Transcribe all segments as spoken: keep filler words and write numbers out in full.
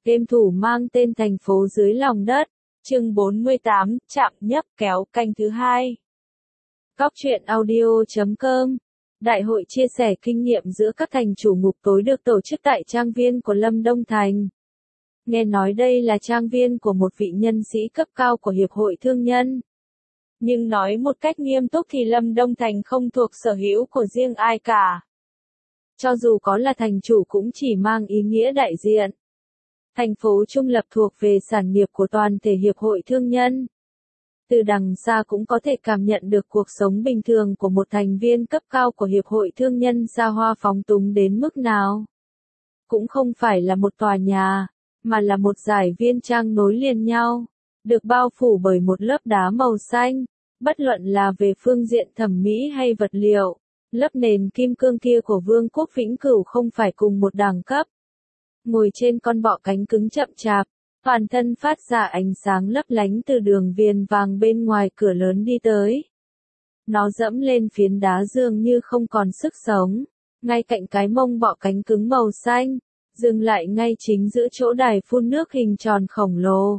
Game thủ mang tên Thành phố dưới lòng đất, chương bốn mươi tám, chạm nhấp kéo, canh thứ hai. Góc truyện audio chấm com. Đại hội chia sẻ kinh nghiệm giữa các thành chủ ngục tối được tổ chức tại trang viên của Lâm Đông Thành. Nghe nói đây là trang viên của một vị nhân sĩ cấp cao của Hiệp hội Thương nhân. Nhưng nói một cách nghiêm túc thì Lâm Đông Thành không thuộc sở hữu của riêng ai cả. Cho dù có là thành chủ cũng chỉ mang ý nghĩa đại diện. Thành phố trung lập thuộc về sản nghiệp của toàn thể Hiệp hội Thương nhân. Từ đằng xa cũng có thể cảm nhận được cuộc sống bình thường của một thành viên cấp cao của Hiệp hội Thương nhân xa hoa phóng túng đến mức nào. Cũng không phải là một tòa nhà, mà là một dải viên trang nối liền nhau, được bao phủ bởi một lớp đá màu xanh, bất luận là về phương diện thẩm mỹ hay vật liệu, lớp nền kim cương kia của Vương quốc Vĩnh Cửu không phải cùng một đẳng cấp. Ngồi trên con bọ cánh cứng chậm chạp, toàn thân phát ra ánh sáng lấp lánh từ đường viền vàng bên ngoài cửa lớn đi tới. Nó dẫm lên phiến đá dường như không còn sức sống, ngay cạnh cái mông bọ cánh cứng màu xanh, dừng lại ngay chính giữa chỗ đài phun nước hình tròn khổng lồ.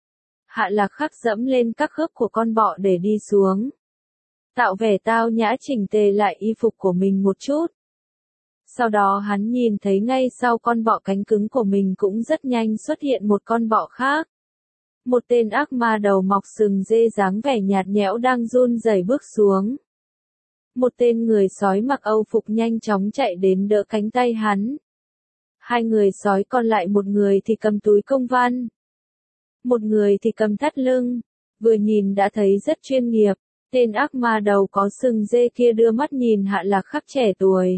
Hạ Lạc Khắc dẫm lên các khớp của con bọ để đi xuống, tạo vẻ tao nhã chỉnh tề lại y phục của mình một chút. Sau đó hắn nhìn thấy ngay sau con bọ cánh cứng của mình cũng rất nhanh xuất hiện một con bọ khác. Một tên ác ma đầu mọc sừng dê dáng vẻ nhạt nhẽo đang run rẩy bước xuống. Một tên người sói mặc âu phục nhanh chóng chạy đến đỡ cánh tay hắn. Hai người sói còn lại, một người thì cầm túi công văn, một người thì cầm thắt lưng, vừa nhìn đã thấy rất chuyên nghiệp. Tên ác ma đầu có sừng dê kia đưa mắt nhìn Hạ Lạc Khắc trẻ tuổi.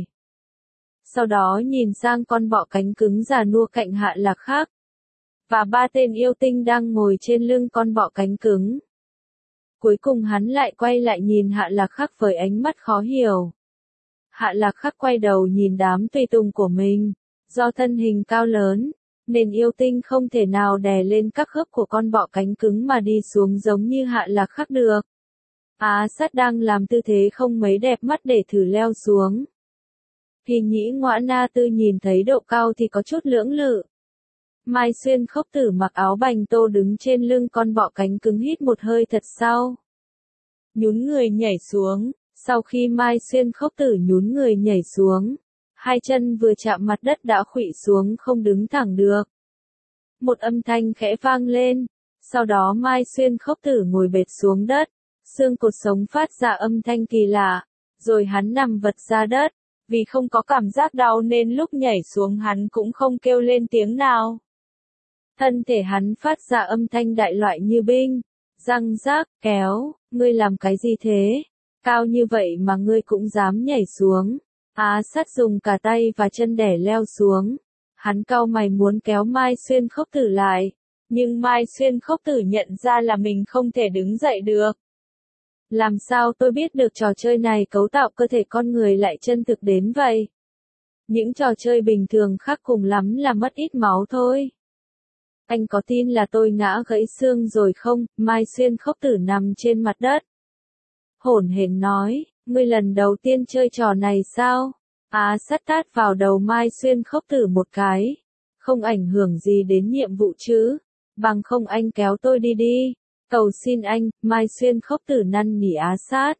Sau đó nhìn sang con bọ cánh cứng già nua cạnh Hạ Lạc Khắc. Và ba tên yêu tinh đang ngồi trên lưng con bọ cánh cứng. Cuối cùng hắn lại quay lại nhìn Hạ Lạc Khắc với ánh mắt khó hiểu. Hạ Lạc Khắc quay đầu nhìn đám tùy tùng của mình. Do thân hình cao lớn, nên yêu tinh không thể nào đè lên các khớp của con bọ cánh cứng mà đi xuống giống như Hạ Lạc Khắc được. Á Sát đang làm tư thế không mấy đẹp mắt để thử leo xuống. Thì Nhĩ Ngoã Na Tư nhìn thấy độ cao thì có chút lưỡng lự. Mai Xuyên Khốc Tử mặc áo bành tô đứng trên lưng con bọ cánh cứng hít một hơi thật sâu, nhún người nhảy xuống. Sau khi Mai Xuyên Khốc Tử nhún người nhảy xuống, hai chân vừa chạm mặt đất đã khuỵu xuống không đứng thẳng được. Một âm thanh khẽ vang lên, sau đó Mai Xuyên Khốc Tử ngồi bệt xuống đất, xương cột sống phát ra âm thanh kỳ lạ, rồi hắn nằm vật ra đất. Vì không có cảm giác đau nên lúc nhảy xuống hắn cũng không kêu lên tiếng nào. Thân thể hắn phát ra âm thanh đại loại như binh, răng rác, kéo, ngươi làm cái gì thế? Cao như vậy mà ngươi cũng dám nhảy xuống. Á Sát dùng cả tay và chân để leo xuống. Hắn cau mày muốn kéo Mai Xuyên Khốc Tử lại, nhưng Mai Xuyên Khốc Tử nhận ra là mình không thể đứng dậy được. Làm sao tôi biết được trò chơi này cấu tạo cơ thể con người lại chân thực đến vậy? Những trò chơi bình thường khác cùng lắm là mất ít máu thôi. Anh có tin là tôi ngã gãy xương rồi không? Mai Xuyên Khốc Tử nằm trên mặt đất, hổn hển nói, ngươi lần đầu tiên chơi trò này sao? Á Sát tát vào đầu Mai Xuyên Khốc Tử một cái. Không ảnh hưởng gì đến nhiệm vụ chứ? Bằng không anh kéo tôi đi đi. Cầu xin anh. Mai Xuyên Khốc Tử năn nỉ Á Sát.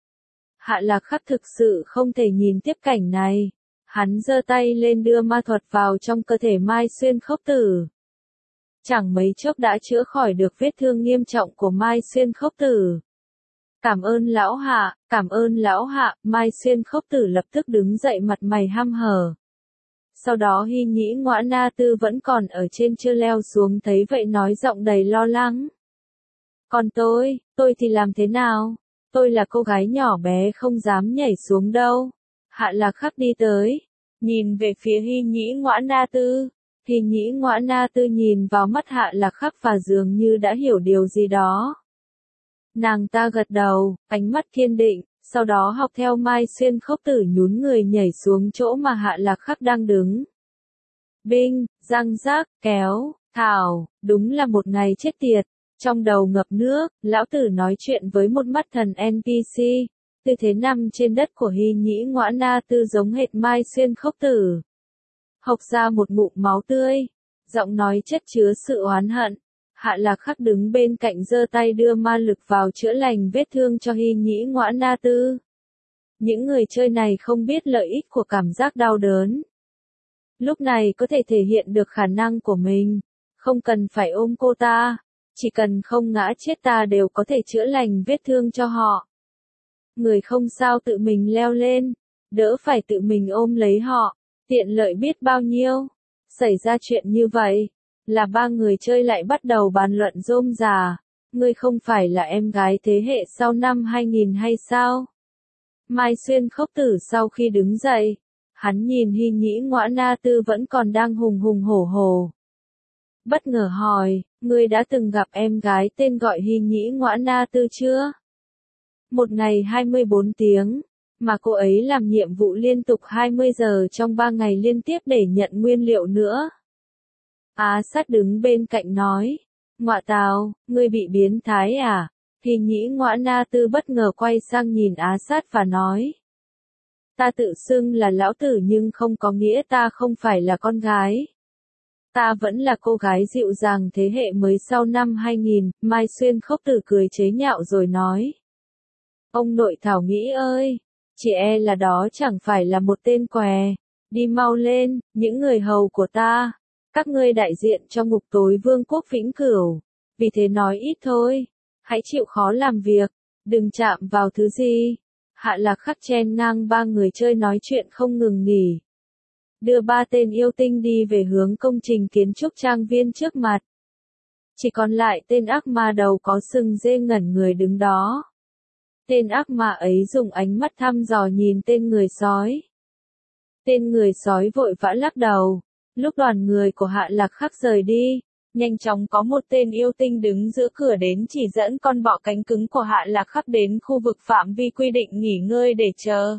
Hạ Lạc Khắc thực sự không thể nhìn tiếp cảnh này. Hắn giơ tay lên đưa ma thuật vào trong cơ thể Mai Xuyên Khốc Tử. Chẳng mấy chốc đã chữa khỏi được vết thương nghiêm trọng của Mai Xuyên Khốc Tử. Cảm ơn lão Hạ, cảm ơn lão Hạ. Mai Xuyên Khốc Tử lập tức đứng dậy, mặt mày hăm hở. Sau đó Hy Nhĩ Ngoã Na Tư vẫn còn ở trên chưa leo xuống thấy vậy nói giọng đầy lo lắng. Còn tôi, tôi thì làm thế nào? Tôi là cô gái nhỏ bé không dám nhảy xuống đâu. Hạ Lạc Khắc đi tới, nhìn về phía Hy Nhĩ Ngoã Na Tư. Hy Nhĩ Ngoã Na Tư nhìn vào mắt Hạ Lạc Khắc và dường như đã hiểu điều gì đó. Nàng ta gật đầu, ánh mắt kiên định, sau đó học theo Mai Xuyên Khốc Tử nhún người nhảy xuống chỗ mà Hạ Lạc Khắc đang đứng. Binh, răng rác, kéo, thảo, đúng là một ngày chết tiệt. Trong đầu ngập nước, lão tử nói chuyện với một mắt thần en pê xê. Tư thế nằm trên đất của Hy Nhĩ Ngoã Na Tư giống hệt Mai Xuyên Khốc Tử. Hộc ra một ngụm máu tươi. Giọng nói chất chứa sự oán hận. Hạ Lạc Khắc đứng bên cạnh giơ tay đưa ma lực vào chữa lành vết thương cho Hy Nhĩ Ngõa Na Tư. Những người chơi này không biết lợi ích của cảm giác đau đớn. Lúc này có thể thể hiện được khả năng của mình. Không cần phải ôm cô ta. Chỉ cần không ngã chết ta đều có thể chữa lành vết thương cho họ. Người không sao tự mình leo lên. Đỡ phải tự mình ôm lấy họ. Tiện lợi biết bao nhiêu. Xảy ra chuyện như vậy. Là ba người chơi lại bắt đầu bàn luận rôm rà. Ngươi không phải là em gái thế hệ sau năm hai nghìn hay sao? Mai Xuyên Khốc Tử sau khi đứng dậy. Hắn nhìn Hy Nhĩ Ngõa Na Tư vẫn còn đang hùng hùng hổ hổ. Bất ngờ hỏi, ngươi đã từng gặp em gái tên gọi Hy Nhĩ Ngõa Na Tư chưa? Một ngày hai mươi bốn tiếng, mà cô ấy làm nhiệm vụ liên tục hai mươi giờ trong ba ngày liên tiếp để nhận nguyên liệu nữa. Á Sát đứng bên cạnh nói, ngọa tào, ngươi bị biến thái à? Hy Nhĩ Ngõa Na Tư bất ngờ quay sang nhìn Á Sát và nói. Ta tự xưng là lão tử nhưng không có nghĩa ta không phải là con gái. Ta vẫn là cô gái dịu dàng thế hệ mới sau năm hai nghìn, Mai Xuyên Khốc Tử cười chế nhạo rồi nói. Ông nội Thảo Nghĩ ơi, chỉ e là đó chẳng phải là một tên què, đi mau lên, những người hầu của ta, các ngươi đại diện cho ngục tối vương quốc vĩnh cửu, vì thế nói ít thôi, hãy chịu khó làm việc, đừng chạm vào thứ gì. Hạ Lạc Khắc chen ngang ba người chơi nói chuyện không ngừng nghỉ. Đưa ba tên yêu tinh đi về hướng công trình kiến trúc trang viên trước mặt. Chỉ còn lại tên ác ma đầu có sừng dê ngẩn người đứng đó. Tên ác ma ấy dùng ánh mắt thăm dò nhìn tên người sói. Tên người sói vội vã lắc đầu. Lúc đoàn người của Hạ Lạc Khắc rời đi, nhanh chóng có một tên yêu tinh đứng giữa cửa đến chỉ dẫn con bọ cánh cứng của Hạ Lạc Khắc đến khu vực phạm vi quy định nghỉ ngơi để chờ.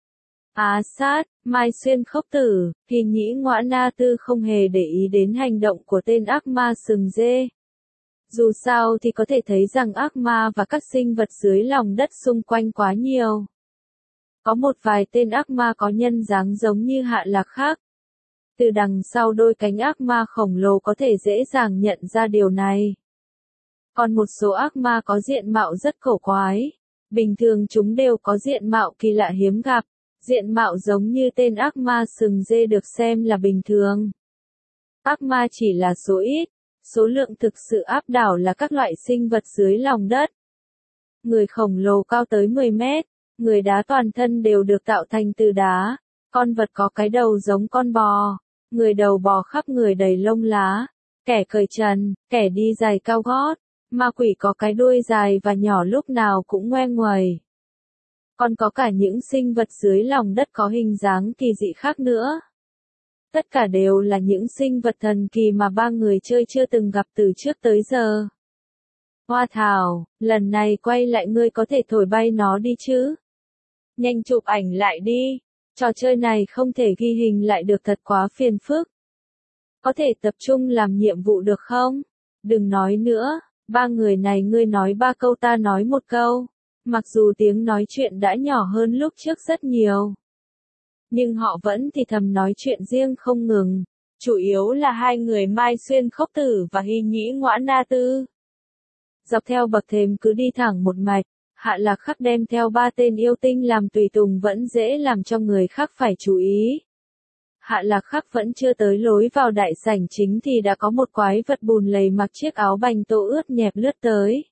Á Sát, Mai Xuyên Khốc Tử, Hy Nhĩ Ngõa Na Tư không hề để ý đến hành động của tên ác ma sừng dê. Dù sao thì có thể thấy rằng ác ma và các sinh vật dưới lòng đất xung quanh quá nhiều. Có một vài tên ác ma có nhân dáng giống như Hạ Lạc Khắc. Từ đằng sau đôi cánh ác ma khổng lồ có thể dễ dàng nhận ra điều này. Còn một số ác ma có diện mạo rất cổ quái. Bình thường chúng đều có diện mạo kỳ lạ hiếm gặp. Diện mạo giống như tên ác ma sừng dê được xem là bình thường. Ác ma chỉ là số ít. Số lượng thực sự áp đảo là các loại sinh vật dưới lòng đất. Người khổng lồ cao tới mười mét. Người đá toàn thân đều được tạo thành từ đá. Con vật có cái đầu giống con bò. Người đầu bò khắp người đầy lông lá. Kẻ cởi trần, kẻ đi giày cao gót. Ma quỷ có cái đuôi dài và nhỏ lúc nào cũng ngoe nguẩy. Còn có cả những sinh vật dưới lòng đất có hình dáng kỳ dị khác nữa. Tất cả đều là những sinh vật thần kỳ mà ba người chơi chưa từng gặp từ trước tới giờ. Hoa Thảo, lần này quay lại ngươi có thể thổi bay nó đi chứ? Nhanh chụp ảnh lại đi. Trò chơi này không thể ghi hình lại được thật quá phiền phức. Có thể tập trung làm nhiệm vụ được không? Đừng nói nữa, ba người này ngươi nói ba câu ta nói một câu. Mặc dù tiếng nói chuyện đã nhỏ hơn lúc trước rất nhiều. Nhưng họ vẫn thì thầm nói chuyện riêng không ngừng. Chủ yếu là hai người Mai Xuyên Khốc Tử và Hy Nhĩ Ngõa Na Tư. Dọc theo bậc thềm cứ đi thẳng một mạch. Hạ Lạc Khắc đem theo ba tên yêu tinh làm tùy tùng vẫn dễ làm cho người khác phải chú ý. Hạ Lạc Khắc vẫn chưa tới lối vào đại sảnh chính thì đã có một quái vật bùn lầy mặc chiếc áo bành tô ướt nhẹp lướt tới.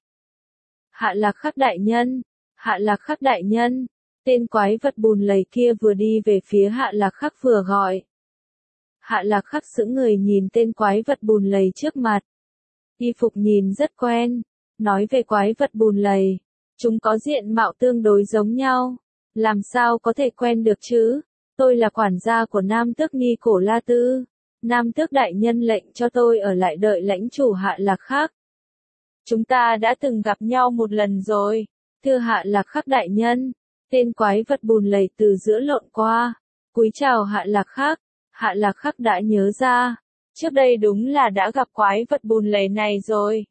Hạ Lạc Khắc đại nhân, Hạ Lạc Khắc đại nhân, tên quái vật bùn lầy kia vừa đi về phía Hạ Lạc Khắc vừa gọi. Hạ Lạc Khắc sững người nhìn tên quái vật bùn lầy trước mặt. Y phục nhìn rất quen, nói về quái vật bùn lầy. Chúng có diện mạo tương đối giống nhau. Làm sao có thể quen được chứ? Tôi là quản gia của Nam Tước Nghi Cổ La Tư. Nam Tước đại nhân lệnh cho tôi ở lại đợi lãnh chủ Hạ Lạc Khắc. Chúng ta đã từng gặp nhau một lần rồi. Thưa Hạ Lạc Khắc đại nhân. Tên quái vật bùn lầy từ giữa lộn qua. Cúi chào Hạ Lạc Khắc. Hạ Lạc Khắc đã nhớ ra. Trước đây đúng là đã gặp quái vật bùn lầy này rồi.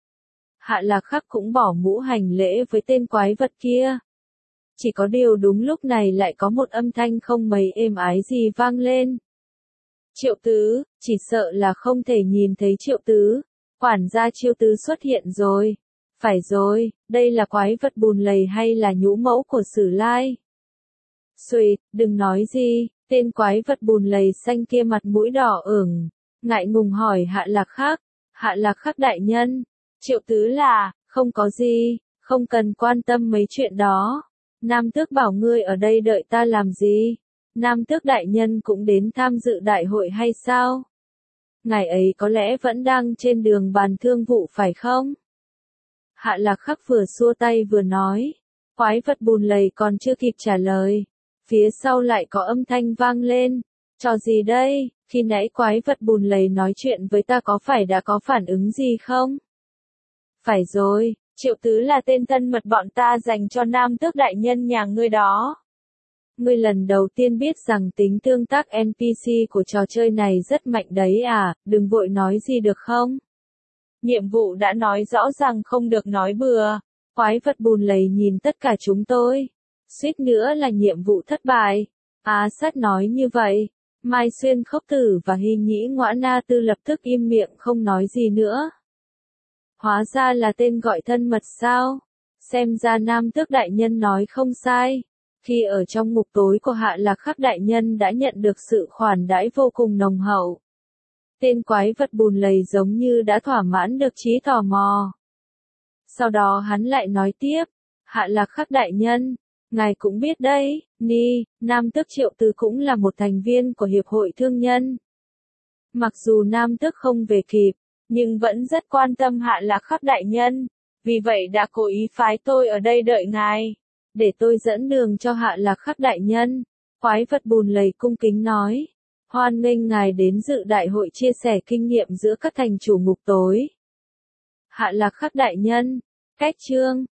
Hạ Lạc Khắc cũng bỏ mũ hành lễ với tên quái vật kia. Chỉ có điều đúng lúc này lại có một âm thanh không mấy êm ái gì vang lên. Triệu Tứ, chỉ sợ là không thể nhìn thấy Triệu Tứ. Quản gia Triệu Tứ xuất hiện rồi. Phải rồi, đây là quái vật bùn lầy hay là nhũ mẫu của Sử Lai? Xùi, đừng nói gì, tên quái vật bùn lầy xanh kia mặt mũi đỏ ửng, ngại ngùng hỏi Hạ Lạc Khắc. Hạ Lạc Khắc đại nhân, Triệu Tứ là, không có gì, không cần quan tâm mấy chuyện đó. Nam tước bảo ngươi ở đây đợi ta làm gì? Nam tước đại nhân cũng đến tham dự đại hội hay sao? Ngài ấy có lẽ vẫn đang trên đường bàn thương vụ phải không? Hạ Lạc Khắc vừa xua tay vừa nói. Quái vật bùn lầy còn chưa kịp trả lời. Phía sau lại có âm thanh vang lên. Trò gì đây? Khi nãy quái vật bùn lầy nói chuyện với ta có phải đã có phản ứng gì không? Phải rồi, Triệu Tứ là tên thân mật bọn ta dành cho Nam tước đại nhân nhà ngươi đó. Ngươi lần đầu tiên biết rằng tính tương tác en pê xê của trò chơi này rất mạnh đấy à, đừng vội nói gì được không? Nhiệm vụ đã nói rõ ràng không được nói bừa. Quái vật bùn lầy nhìn tất cả chúng tôi. Suýt nữa là nhiệm vụ thất bại. Á Sát nói như vậy. Mai Xuyên Khốc Tử và Hy Nhĩ Ngõa Na Tư lập tức im miệng không nói gì nữa. Hóa ra là tên gọi thân mật sao? Xem ra Nam tước đại nhân nói không sai. Khi ở trong ngục tối của Hạ Lạc Khắc đại nhân đã nhận được sự khoản đãi vô cùng nồng hậu. Tên quái vật bùn lầy giống như đã thỏa mãn được trí tò mò. Sau đó hắn lại nói tiếp, Hạ Lạc Khắc đại nhân, ngài cũng biết đấy, Ni, Nam tước Triệu Tứ cũng là một thành viên của Hiệp hội Thương nhân. Mặc dù Nam tước không về kịp, nhưng vẫn rất quan tâm Hạ Lạc Khắc đại nhân, vì vậy đã cố ý phái tôi ở đây đợi ngài, để tôi dẫn đường cho Hạ Lạc Khắc đại nhân. Quái vật bùn lầy cung kính nói, hoan nghênh ngài đến dự đại hội chia sẻ kinh nghiệm giữa các thành chủ ngục tối. Hạ Lạc Khắc đại nhân, cách chương